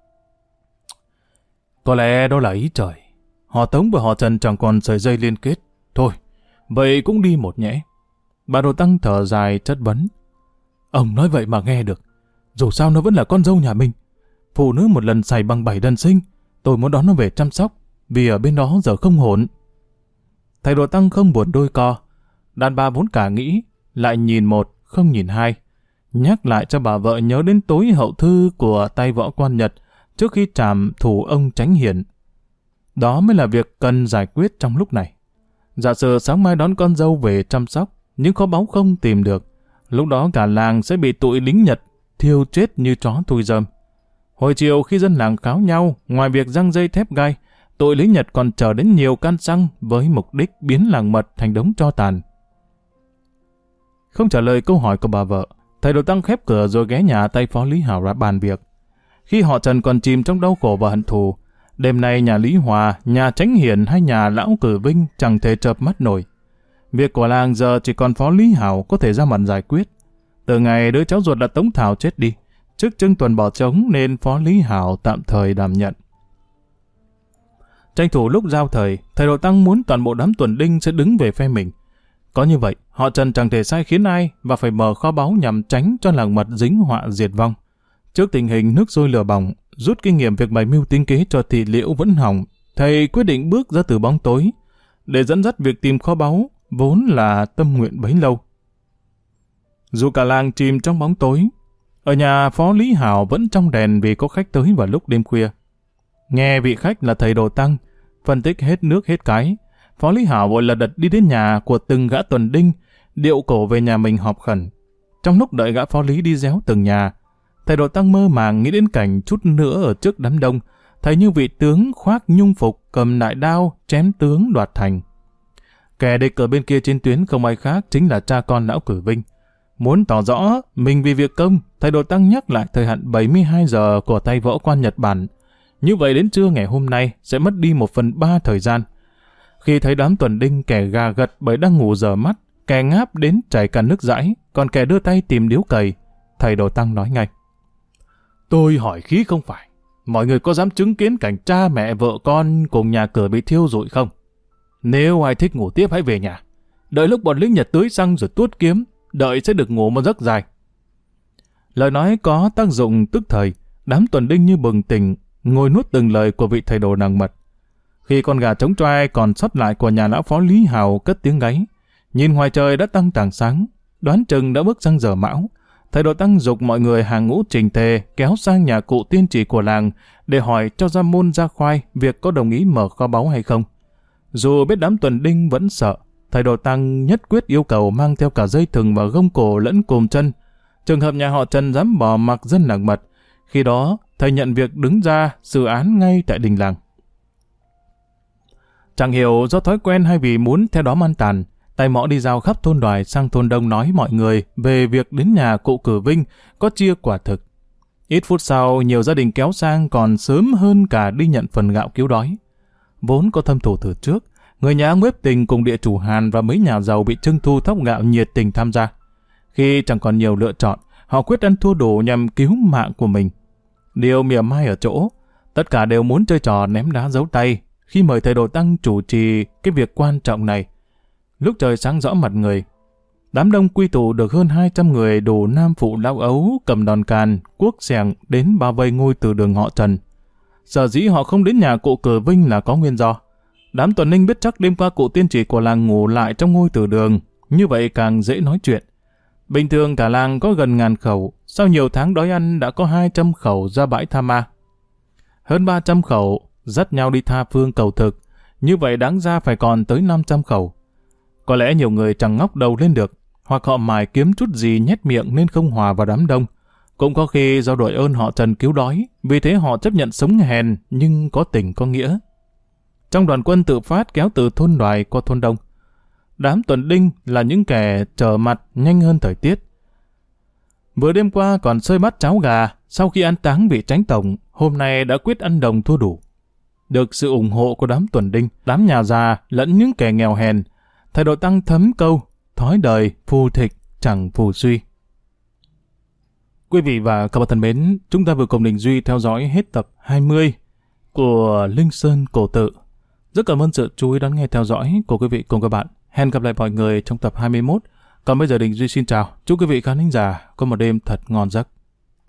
Có lẽ đó là ý trời. Họ Tống và họ Trần chẳng còn sợi dây liên kết. Thôi, vậy cũng đi một nhẽ. Bà Đồ Tăng thở dài chất vấn. Ông nói vậy mà nghe được. Dù sao nó vẫn là con dâu nhà mình. Phụ nữ một lần xài bằng 7 lần sinh. Tôi muốn đón nó về chăm sóc, vì ở bên đó giờ không ổn. Thầy Đồ Tăng không buồn đôi co. Đàn bà vốn cả nghĩ, lại nhìn một, không nhìn hai. Nhắc lại cho bà vợ nhớ đến tối hậu thư của tay võ quan Nhật trước khi trảm thủ ông Chánh Hiền. Đó mới là việc cần giải quyết trong lúc này. Giả sử sáng mai đón con dâu về chăm sóc, nhưng kho báu không tìm được, lúc đó cả làng sẽ bị tụi lính Nhật thiêu chết như chó thui rơm. Hồi chiều khi dân làng kháo nhau, ngoài việc giăng dây thép gai, tụi lính Nhật còn chờ đến nhiều can xăng với mục đích biến làng Mật thành đống tro tàn. Không trả lời câu hỏi của bà vợ, thầy Đồ Tăng khép cửa rồi ghé nhà tay phó Lý Hảo ra bàn việc. Khi họ Trần còn chìm trong đau khổ và hận thù, đêm nay nhà Lý Hòa, nhà Chánh Hiền hay nhà Lão Cử Vinh chẳng thể chợp mắt nổi. Việc của làng giờ chỉ còn phó Lý Hảo có thể ra mặt giải quyết. Từ ngày đứa cháu ruột là Tống Thảo chết đi, trước Trưng Tuần bỏ trống nên phó Lý Hảo tạm thời đảm nhận. Tranh thủ lúc giao thời, thầy Đồ Tăng muốn toàn bộ đám tuần đinh sẽ đứng về phe mình. Có như vậy, họ Trần chẳng thể sai khiến ai và phải mở kho báu nhằm tránh cho làng Mật dính họa diệt vong. Trước tình hình nước sôi lửa bỏng, rút kinh nghiệm việc bày mưu tính kế cho thị Liễu vẫn hỏng, thầy quyết định bước ra từ bóng tối để dẫn dắt việc tìm kho báu vốn là tâm nguyện bấy lâu. Dù cả làng chìm trong bóng tối, ở nhà phó Lý Hảo vẫn trong đèn vì có khách tới vào lúc đêm khuya. Nghe vị khách là thầy Đồ Tăng phân tích hết nước hết cái, phó Lý Hảo vội lật đật đi đến nhà của từng gã tuần đinh, điệu cổ về nhà mình họp khẩn. Trong lúc đợi gã phó Lý đi réo từng nhà, thầy Đồ Tăng mơ màng nghĩ đến cảnh chút nữa ở trước đám đông, thấy như vị tướng khoác nhung phục cầm đại đao chém tướng đoạt thành. Kẻ địch ở bên kia trên tuyến không ai khác chính là cha con Lão Cử Vinh. Muốn tỏ rõ mình vì việc công, thầy Đồ Tăng nhắc lại thời hạn 72 giờ của tay võ quan Nhật Bản. Như vậy đến trưa ngày hôm nay sẽ mất đi 1/3 thời gian. Khi thấy đám tuần đinh kẻ gà gật bởi đang ngủ dở mắt, kẻ ngáp đến chảy cả nước dãi, còn kẻ đưa tay tìm điếu cày, thầy Đồ Tăng nói ngay. Tôi hỏi khí không phải, mọi người có dám chứng kiến cảnh cha mẹ vợ con cùng nhà cửa bị thiêu rụi không? Nếu ai thích ngủ tiếp hãy về nhà, đợi lúc bọn lính Nhật tưới xăng rồi tuốt kiếm, đợi sẽ được ngủ một giấc dài. Lời nói có tác dụng tức thời, đám tuần đinh như bừng tỉnh, ngồi nuốt từng lời của vị thầy đồ nàng mật. Khi con gà trống choai còn sót lại của nhà lão phó Lý Hào cất tiếng gáy, nhìn ngoài trời đã tăng tảng sáng, đoán chừng đã bước sang giờ mão. Thầy Đồ Tăng giục mọi người hàng ngũ trình tề kéo sang nhà cụ tiên trì của làng để hỏi cho ra môn ra khoai việc có đồng ý mở kho báu hay không. Dù biết đám tuần đinh vẫn sợ, thầy Đồ Tăng nhất quyết yêu cầu mang theo cả dây thừng và gông cổ lẫn cùm chân. Trường hợp nhà họ Trần dám bỏ mặc dân làng Mật, khi đó thầy nhận việc đứng ra xử án ngay tại đình làng. Chẳng hiểu do thói quen hay vì muốn theo đó man tàn, tay mõ đi giao khắp thôn Đoài sang thôn Đông nói mọi người về việc đến nhà cụ Cử Vinh có chia quả thực. Ít phút sau, nhiều gia đình kéo sang còn sớm hơn cả đi nhận phần gạo cứu đói. Vốn có thâm thù từ trước, người nhà ông Bếp Tình cùng địa chủ Hàn và mấy nhà giàu bị trưng thu thóc gạo nhiệt tình tham gia. Khi chẳng còn nhiều lựa chọn, họ quyết ăn thua đủ nhằm cứu mạng của mình. Điều mỉa mai ở chỗ, tất cả đều muốn chơi trò ném đá giấu tay khi mời thầy Đồ Tăng chủ trì cái việc quan trọng này. lúc trời sáng rõ mặt người. Đám đông quy tụ được hơn 200 người đủ nam phụ lão ấu cầm đòn càn, cuốc xẻng đến bao vây ngôi từ đường họ Trần. Sở dĩ họ không đến nhà cụ Cử Vinh là có nguyên do. Đám tuần ninh biết chắc đêm qua cụ tiên chỉ của làng ngủ lại trong ngôi từ đường, như vậy càng dễ nói chuyện. Bình thường cả làng có gần 1000 khẩu, sau nhiều tháng đói ăn đã có 200 khẩu ra bãi tha ma. Hơn 300 khẩu dắt nhau đi tha phương cầu thực, như vậy đáng ra phải còn tới 500 khẩu. Có lẽ nhiều người chẳng ngóc đầu lên được, hoặc họ mải kiếm chút gì nhét miệng nên không hòa vào đám đông. Cũng có khi do đội ơn họ Trần cứu đói, vì thế họ chấp nhận sống hèn nhưng có tình có nghĩa. Trong đoàn quân tự phát kéo từ thôn Đoài qua thôn Đông, đám tuần đinh là những kẻ trở mặt nhanh hơn thời tiết. Vừa đêm qua còn xơi bát cháo gà, sau khi ăn táng vị Chánh Tổng, hôm nay đã quyết ăn đồng thua đủ. Được sự ủng hộ của đám tuần đinh, đám nhà già lẫn những kẻ nghèo hèn, thầy đội Tăng thấm câu, thói đời phù thịch chẳng phù suy. Quý vị và các bạn thân mến, chúng ta vừa cùng Đình Duy theo dõi hết tập 20 của Linh Sơn Cổ Tự. Rất cảm ơn sự chú ý đón nghe theo dõi của quý vị cùng các bạn. Hẹn gặp lại mọi người trong tập 21. Còn bây giờ Đình Duy xin chào. Chúc quý vị khán thính giả có một đêm thật ngon giấc.